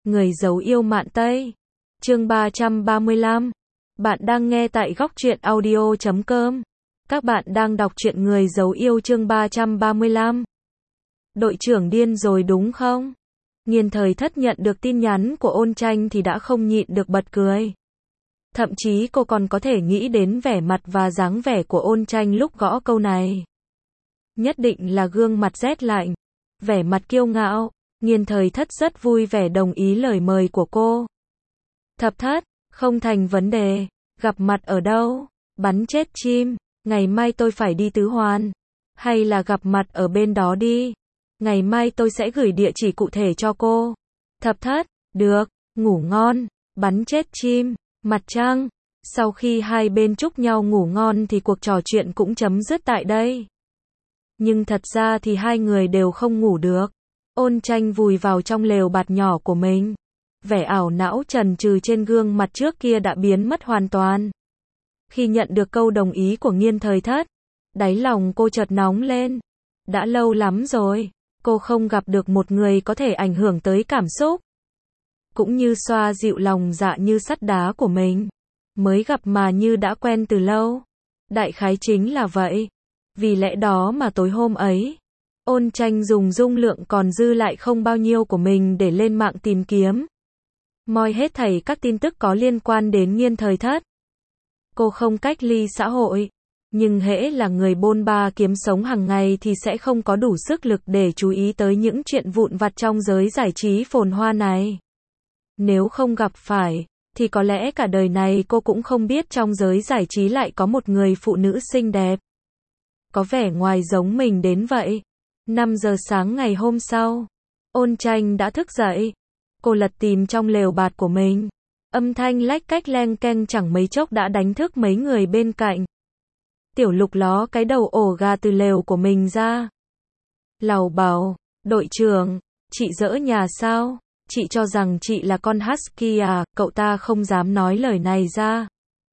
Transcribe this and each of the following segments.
Người giấu yêu mạn Tây. Chương 335. Bạn đang nghe tại góc truyện audio.com. Các bạn đang đọc truyện Người giấu yêu chương 335. Đội trưởng điên rồi đúng không? Nghiên Thời Thất nhận được tin nhắn của Ôn Tranh thì đã không nhịn được bật cười. Thậm chí cô còn có thể nghĩ đến vẻ mặt và dáng vẻ của Ôn Tranh lúc gõ câu này. Nhất định là gương mặt rét lạnh, vẻ mặt kiêu ngạo. Nghiên Thời Thất rất vui vẻ đồng ý lời mời của cô. Thập Thất, không thành vấn đề, gặp mặt ở đâu? Bắn chết chim, ngày mai tôi phải đi Tứ Hoàn. Hay là gặp mặt ở bên đó đi. Ngày mai tôi sẽ gửi địa chỉ cụ thể cho cô. Thập Thất, được, ngủ ngon, bắn chết chim, mặt trăng. Sau khi hai bên chúc nhau ngủ ngon thì cuộc trò chuyện cũng chấm dứt tại đây. Nhưng thật ra thì hai người đều không ngủ được. Ôn Tranh vùi vào trong lều bạt nhỏ của mình. Vẻ ảo não chần chừ trên gương mặt trước kia đã biến mất hoàn toàn. Khi nhận được câu đồng ý của Nghiên Thời Thất, đáy lòng cô chợt nóng lên. Đã lâu lắm rồi, cô không gặp được một người có thể ảnh hưởng tới cảm xúc, cũng như xoa dịu lòng dạ như sắt đá của mình. Mới gặp mà như đã quen từ lâu. Đại khái chính là vậy. Vì lẽ đó mà tối hôm ấy, Ôn Tranh dùng dung lượng còn dư lại không bao nhiêu của mình để lên mạng tìm kiếm, moi hết thảy các tin tức có liên quan đến Nghiên Thời Thất. Cô không cách ly xã hội, nhưng hễ là người bôn ba kiếm sống hàng ngày thì sẽ không có đủ sức lực để chú ý tới những chuyện vụn vặt trong giới giải trí phồn hoa này. Nếu không gặp phải, thì có lẽ cả đời này cô cũng không biết trong giới giải trí lại có một người phụ nữ xinh đẹp, có vẻ ngoài giống mình đến vậy. 5 giờ sáng ngày hôm sau, Ôn Tranh đã thức dậy. Cô lật tìm trong lều bạt của mình. Âm thanh lách cách leng keng chẳng mấy chốc đã đánh thức mấy người bên cạnh. Tiểu Lục ló cái đầu ổ gà từ lều của mình ra. Lầu bầu, đội trưởng, chị dỡ nhà sao? Chị cho rằng chị là con husky à? Cậu ta không dám nói lời này ra,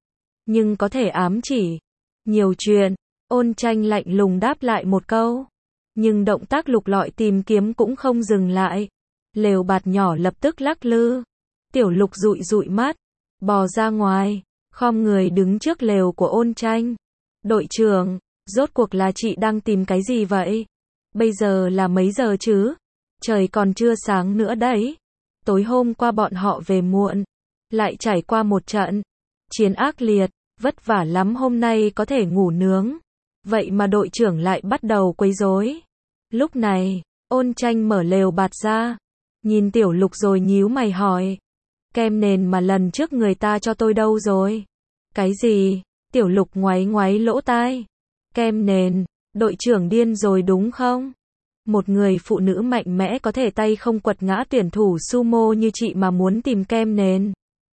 nhưng có thể ám chỉ. Nhiều chuyện, Ôn Tranh lạnh lùng đáp lại một câu. Nhưng động tác lục lọi tìm kiếm cũng không dừng lại. Lều bạt nhỏ lập tức lắc lư. Tiểu Lục dụi dụi mắt, bò ra ngoài, khom người đứng trước lều của Ôn Tranh. Đội trưởng, rốt cuộc là chị đang tìm cái gì vậy? Bây giờ là mấy giờ chứ? Trời còn chưa sáng nữa đấy. Tối hôm qua bọn họ về muộn, lại trải qua một trận chiến ác liệt, vất vả lắm, hôm nay có thể ngủ nướng. Vậy mà đội trưởng lại bắt đầu quấy rối. Lúc này, Ôn Tranh mở lều bạt ra, nhìn Tiểu Lục rồi nhíu mày hỏi. Kem nền mà lần trước người ta cho tôi đâu rồi? Cái gì? Tiểu Lục ngoáy ngoáy lỗ tai. Kem nền, đội trưởng điên rồi đúng không? Một người phụ nữ mạnh mẽ có thể tay không quật ngã tuyển thủ sumo như chị mà muốn tìm kem nền.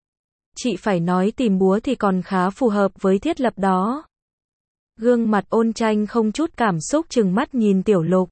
Chị phải nói tìm búa thì còn khá phù hợp với thiết lập đó. Gương mặt Ôn Tranh không chút cảm xúc trừng mắt nhìn Tiểu Lục.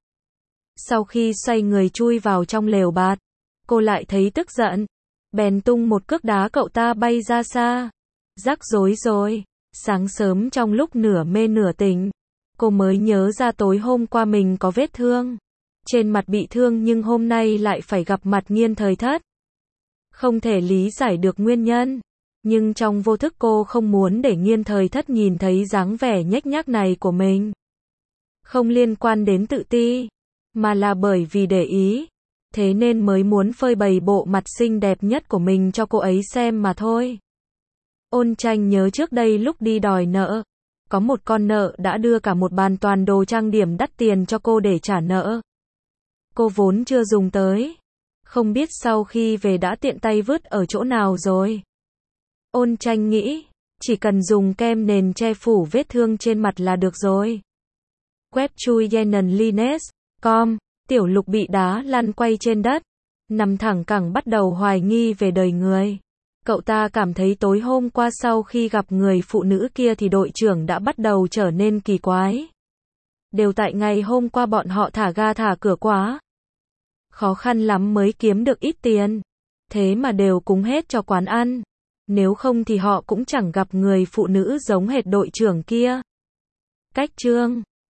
Sau khi xoay người chui vào trong lều bạt, cô lại thấy tức giận, bèn tung một cước đá cậu ta bay ra xa. Rắc rối rồi. Sáng sớm trong lúc nửa mê nửa tỉnh, cô mới nhớ ra tối hôm qua mình có vết thương trên mặt, bị thương nhưng hôm nay lại phải gặp mặt Nghiên Thời Thất. Không thể lý giải được nguyên nhân, nhưng trong vô thức cô không muốn để Nghiên Thời Thất nhìn thấy dáng vẻ nhếch nhác này của mình. Không liên quan đến tự ti, mà là bởi vì để ý, thế nên mới muốn phơi bày bộ mặt xinh đẹp nhất của mình cho cô ấy xem mà thôi. Ôn Tranh nhớ trước đây lúc đi đòi nợ, có một con nợ đã đưa cả một bàn toàn đồ trang điểm đắt tiền cho cô để trả nợ. Cô vốn chưa dùng tới, không biết sau khi về đã tiện tay vứt ở chỗ nào rồi. Ôn Tranh nghĩ, chỉ cần dùng kem nền che phủ vết thương trên mặt là được rồi. Web chui yenenlines.com, Tiểu Lục bị đá lăn quay trên đất, nằm thẳng cẳng bắt đầu hoài nghi về đời người. Cậu ta cảm thấy tối hôm qua sau khi gặp người phụ nữ kia thì đội trưởng đã bắt đầu trở nên kỳ quái. Đều tại ngày hôm qua bọn họ thả ga thả cửa quá. Khó khăn lắm mới kiếm được ít tiền, thế mà đều cúng hết cho quán ăn. Nếu không thì họ cũng chẳng gặp người phụ nữ giống hệt đội trưởng kia. Cách chương